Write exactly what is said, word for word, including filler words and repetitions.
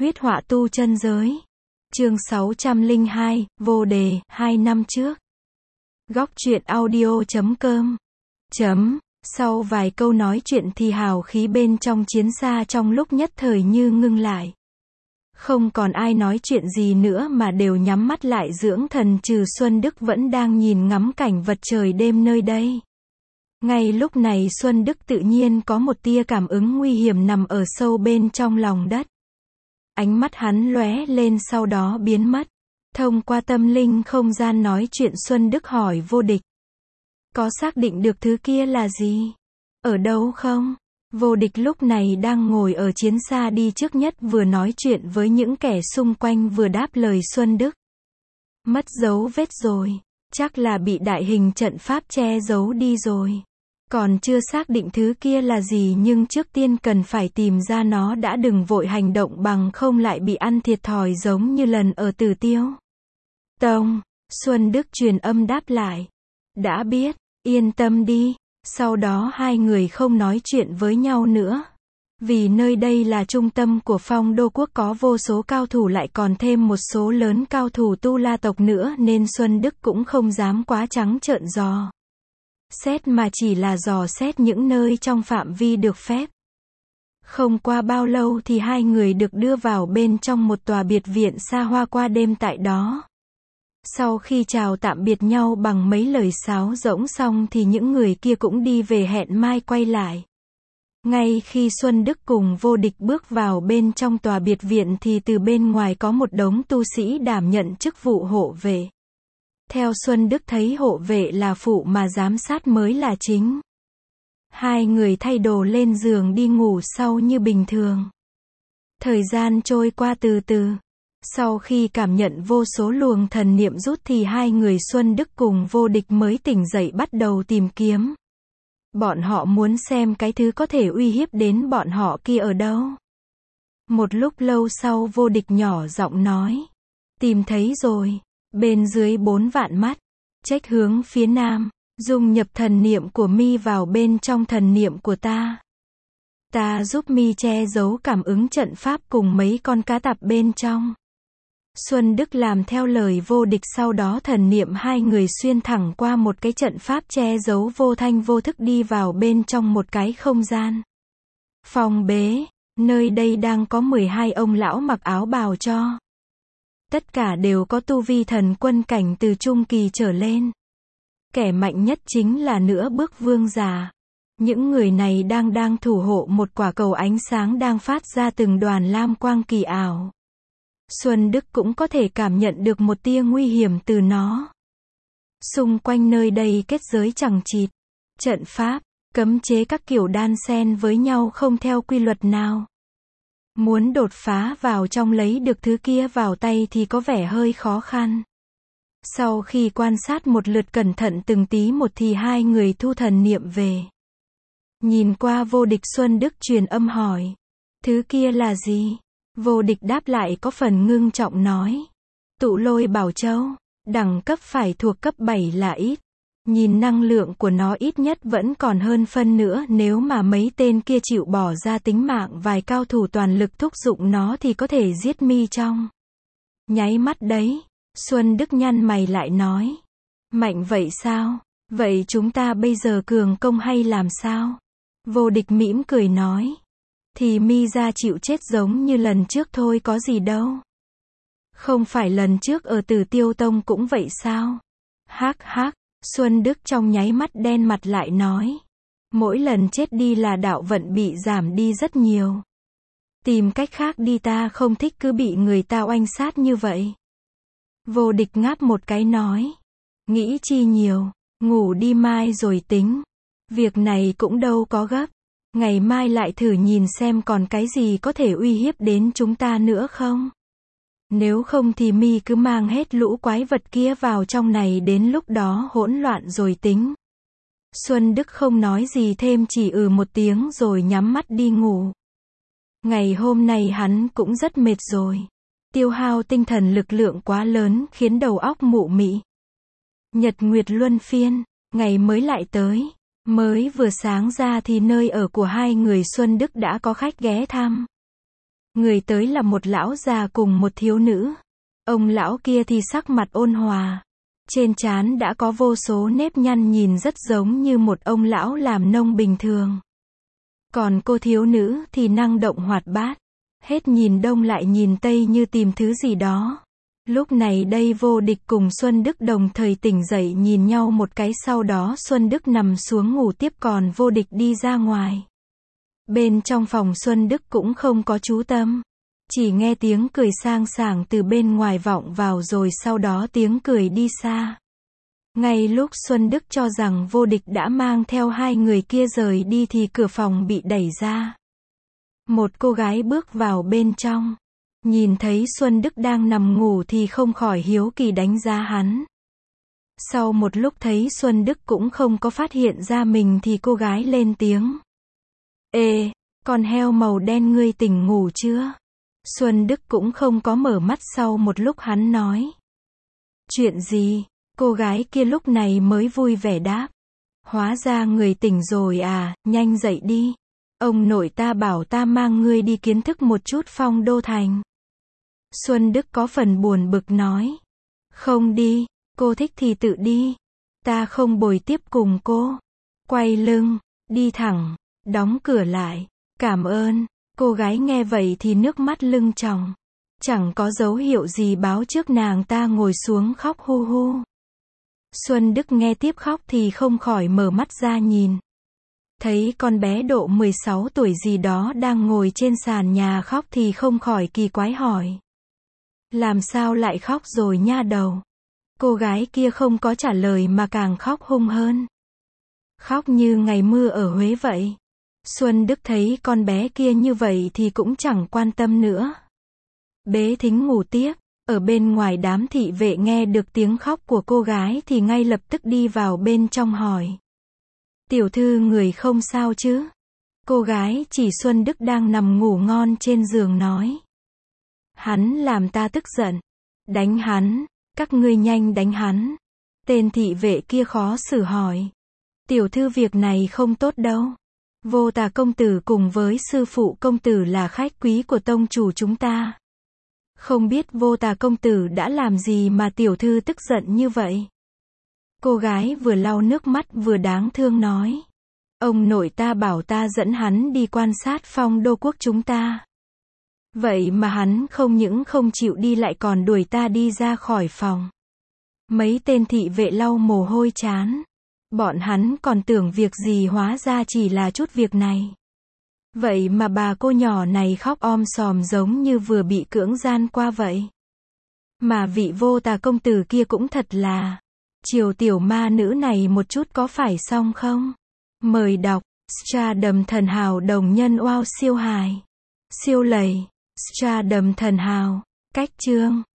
Huyết họa tu chân giới. Chương sáu trăm lẻ hai, vô đề, hai năm trước. Góc truyện audio chấm com. Chấm. Sau vài câu nói chuyện thì hào khí bên trong chiến xa trong lúc nhất thời như ngưng lại. Không còn ai nói chuyện gì nữa mà đều nhắm mắt lại dưỡng thần, trừ Xuân Đức vẫn đang nhìn ngắm cảnh vật trời đêm nơi đây. Ngay lúc này Xuân Đức tự nhiên có một tia cảm ứng nguy hiểm nằm ở sâu bên trong lòng đất. Ánh mắt hắn lóe lên sau đó biến mất. Thông qua tâm linh không gian nói chuyện, Xuân Đức hỏi Vô Địch. Có xác định được thứ kia là gì? Ở đâu không? Vô Địch lúc này đang ngồi ở chiến xa đi trước nhất, vừa nói chuyện với những kẻ xung quanh vừa đáp lời Xuân Đức. Mất dấu vết rồi. Chắc là bị đại hình trận pháp che giấu đi rồi. Còn chưa xác định thứ kia là gì, nhưng trước tiên cần phải tìm ra nó đã, đừng vội hành động bằng không lại bị ăn thiệt thòi giống như lần ở Tử Tiêu Tông. Xuân Đức truyền âm đáp lại. Đã biết, yên tâm đi. Sau đó hai người không nói chuyện với nhau nữa. Vì nơi đây là trung tâm của Phong Đô Quốc, có vô số cao thủ, lại còn thêm một số lớn cao thủ Tu La tộc nữa, nên Xuân Đức cũng không dám quá trắng trợn dò xét, mà chỉ là dò xét những nơi trong phạm vi được phép. Không qua bao lâu thì hai người được đưa vào bên trong một tòa biệt viện xa hoa qua đêm tại đó. Sau khi chào tạm biệt nhau bằng mấy lời sáo rỗng xong thì những người kia cũng đi về, hẹn mai quay lại. Ngay khi Xuân Đức cùng Vô Địch bước vào bên trong tòa biệt viện thì từ bên ngoài có một đống tu sĩ đảm nhận chức vụ hộ vệ. Theo Xuân Đức thấy hộ vệ là phụ mà giám sát mới là chính. Hai người thay đồ lên giường đi ngủ sau như bình thường. Thời gian trôi qua từ từ. Sau khi cảm nhận vô số luồng thần niệm rút thì hai người Xuân Đức cùng Vô Địch mới tỉnh dậy, bắt đầu tìm kiếm. Bọn họ muốn xem cái thứ có thể uy hiếp đến bọn họ kia ở đâu. Một lúc lâu sau Vô Địch nhỏ giọng nói. Tìm thấy rồi. Bên dưới bốn vạn mắt. Trách hướng phía nam. Dung nhập thần niệm của mi vào bên trong thần niệm của ta. Ta giúp mi che giấu cảm ứng trận pháp cùng mấy con cá tạp bên trong. Xuân Đức làm theo lời Vô Địch, sau đó thần niệm hai người xuyên thẳng qua một cái trận pháp che giấu, vô thanh vô thức đi vào bên trong một cái không gian phòng bế. Nơi đây đang có mười hai ông lão mặc áo bào cho. Tất cả đều có tu vi thần quân cảnh từ trung kỳ trở lên. Kẻ mạnh nhất chính là nửa bước vương giả. Những người này đang đang thủ hộ một quả cầu ánh sáng đang phát ra từng đoàn lam quang kỳ ảo. Xuân Đức cũng có thể cảm nhận được một tia nguy hiểm từ nó. Xung quanh nơi đây kết giới chằng chịt, trận pháp, cấm chế các kiểu đan xen với nhau không theo quy luật nào. Muốn đột phá vào trong lấy được thứ kia vào tay thì có vẻ hơi khó khăn. Sau khi quan sát một lượt cẩn thận từng tí một thì hai người thu thần niệm về. Nhìn qua Vô Địch, Xuân Đức truyền âm hỏi. Thứ kia là gì? Vô Địch đáp lại có phần ngưng trọng nói. Tụ Lôi Bảo Châu. Đẳng cấp phải thuộc cấp bảy là ít. Nhìn năng lượng của nó ít nhất vẫn còn hơn phân nữa, nếu mà mấy tên kia chịu bỏ ra tính mạng vài cao thủ toàn lực thúc dụng nó thì có thể giết mi trong nháy mắt đấy. Xuân Đức nhăn mày lại nói. Mạnh vậy sao? Vậy chúng ta bây giờ cường công hay làm sao? Vô Địch mỉm cười nói. Thì mi ra chịu chết giống như lần trước thôi, có gì đâu. Không phải lần trước ở Tử Tiêu Tông cũng vậy sao? Hắc hắc. Xuân Đức trong nháy mắt đen mặt lại nói. Mỗi lần chết đi là đạo vận bị giảm đi rất nhiều. Tìm cách khác đi, ta không thích cứ bị người ta oanh sát như vậy. Vô Địch ngáp một cái nói. Nghĩ chi nhiều, ngủ đi mai rồi tính. Việc này cũng đâu có gấp. Ngày mai lại thử nhìn xem còn cái gì có thể uy hiếp đến chúng ta nữa không. Nếu không thì mi cứ mang hết lũ quái vật kia vào trong này, đến lúc đó hỗn loạn rồi tính. Xuân Đức không nói gì thêm, chỉ ừ một tiếng rồi nhắm mắt đi ngủ. Ngày hôm nay hắn cũng rất mệt rồi. Tiêu hao tinh thần lực lượng quá lớn khiến đầu óc mụ mị. Nhật nguyệt luân phiên, ngày mới lại tới. Mới vừa sáng ra thì nơi ở của hai người Xuân Đức đã có khách ghé thăm. Người tới là một lão già cùng một thiếu nữ. Ông lão kia thì sắc mặt ôn hòa. Trên trán đã có vô số nếp nhăn nhìn rất giống như một ông lão làm nông bình thường. Còn cô thiếu nữ thì năng động hoạt bát. Hết nhìn đông lại nhìn tây như tìm thứ gì đó. Lúc này đây Vô Địch cùng Xuân Đức đồng thời tỉnh dậy nhìn nhau một cái, sau đó Xuân Đức nằm xuống ngủ tiếp còn Vô Địch đi ra ngoài. Bên trong phòng Xuân Đức cũng không có chú tâm. Chỉ nghe tiếng cười sang sảng từ bên ngoài vọng vào rồi sau đó tiếng cười đi xa. Ngay lúc Xuân Đức cho rằng Vô Địch đã mang theo hai người kia rời đi thì cửa phòng bị đẩy ra. Một cô gái bước vào bên trong. Nhìn thấy Xuân Đức đang nằm ngủ thì không khỏi hiếu kỳ đánh giá hắn. Sau một lúc thấy Xuân Đức cũng không có phát hiện ra mình thì cô gái lên tiếng. Ê, con heo màu đen ngươi tỉnh ngủ chưa? Xuân Đức cũng không có mở mắt, sau một lúc hắn nói. Chuyện gì? Cô gái kia lúc này mới vui vẻ đáp. Hóa ra người tỉnh rồi à, nhanh dậy đi. Ông nội ta bảo ta mang ngươi đi kiến thức một chút Phong Đô Thành. Xuân Đức có phần buồn bực nói. Không đi, cô thích thì tự đi. Ta không bồi tiếp cùng cô. Quay lưng, đi thẳng, đóng cửa lại. Cảm ơn. Cô gái nghe vậy thì nước mắt lưng tròng. Chẳng có dấu hiệu gì báo trước nàng ta ngồi xuống khóc hu hu. Xuân Đức nghe tiếp khóc thì không khỏi mở mắt ra nhìn. Thấy con bé độ mười sáu tuổi gì đó đang ngồi trên sàn nhà khóc thì không khỏi kỳ quái hỏi. Làm sao lại khóc rồi nha đầu? Cô gái kia không có trả lời mà càng khóc hung hơn. Khóc như ngày mưa ở Huế vậy. Xuân Đức thấy con bé kia như vậy thì cũng chẳng quan tâm nữa. Bế thính ngủ tiếp. Ở bên ngoài đám thị vệ nghe được tiếng khóc của cô gái thì ngay lập tức đi vào bên trong hỏi. Tiểu thư người không sao chứ? Cô gái chỉ Xuân Đức đang nằm ngủ ngon trên giường nói. Hắn làm ta tức giận. Đánh hắn, các ngươi nhanh đánh hắn. Tên thị vệ kia khó xử hỏi. Tiểu thư việc này không tốt đâu. Vô Tà công tử cùng với sư phụ công tử là khách quý của tông chủ chúng ta. Không biết Vô Tà công tử đã làm gì mà tiểu thư tức giận như vậy? Cô gái vừa lau nước mắt vừa đáng thương nói. Ông nội ta bảo ta dẫn hắn đi quan sát Phong Đô quốc chúng ta. Vậy mà hắn không những không chịu đi lại còn đuổi ta đi ra khỏi phòng. Mấy tên thị vệ lau mồ hôi chán. Bọn hắn còn tưởng việc gì hóa ra chỉ là chút việc này. Vậy mà bà cô nhỏ này khóc om sòm giống như vừa bị cưỡng gian qua vậy. Mà vị Vô Tà công tử kia cũng thật là. Chiều tiểu ma nữ này một chút có phải xong không? Mời đọc. Stardom thần hào đồng nhân wow siêu hài. Siêu lầy. Stardom thần hào. Cách chương.